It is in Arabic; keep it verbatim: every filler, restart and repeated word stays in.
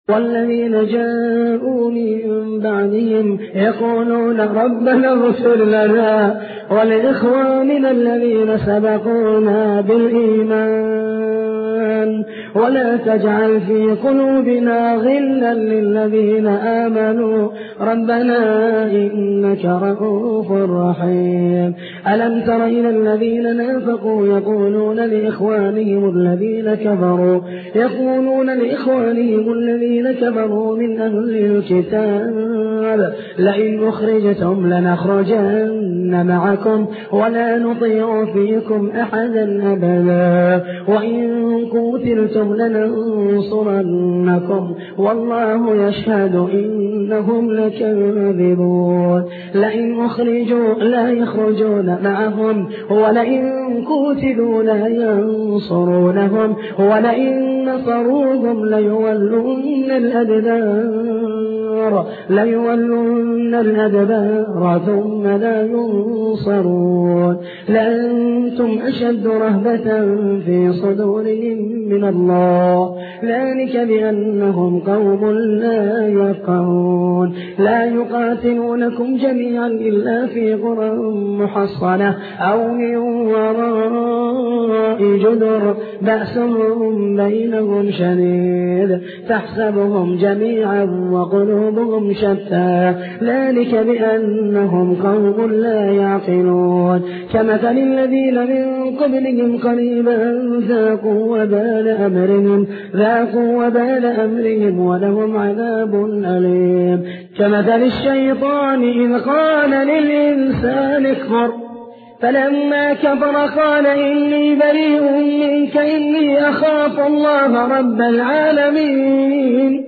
والذين جاءوا من بعدهم يقولون ربنا اغفر لنا ولإخواننا الذين سبقونا بالإيمان ولا تجعل في قلوبنا غلا للذين آمنوا ربنا إنك رؤوف رحيم. ألم تر إلى الذين نافقوا يقولون لإخوانهم الذين كفروا يقولون لإخوانهم الذين كفروا من أهل الكتاب لئن أخرجتم لنخرجن معكم ولا نطيع فيكم أحدا أبدا وإن قتلتم لننصرنكم والله يشهد إنهم لكاذبون. لئن أخرجوا لا يخرجون معهم ولئن قتلوا لا ينصرونهم ولئن نصروهم ليولون الأدبار ليولون الأدبار ثم لا ينصرون. لأنتم أشد رهبة في صدورهم من الله ذلك بأنهم قوم لا يفقهون. لا يقاتلونكم جميعا إلا في قرى محصنة أو من وراء جدر بأسهم بينهم شديد تحسبهم جميعا وقلوبهم شتى ذلك بأنهم قوم لا يعقلون. كمثل الذين من قبلهم قريبا ذاقوا وبال أمرهم ذاقوا وبال أمرهم ولهم عذاب أليم. كمثل الشيطان إذ قال للإنسان اكفر فلما كفر قال إني بريء منك إني أخاف الله رب العالمين.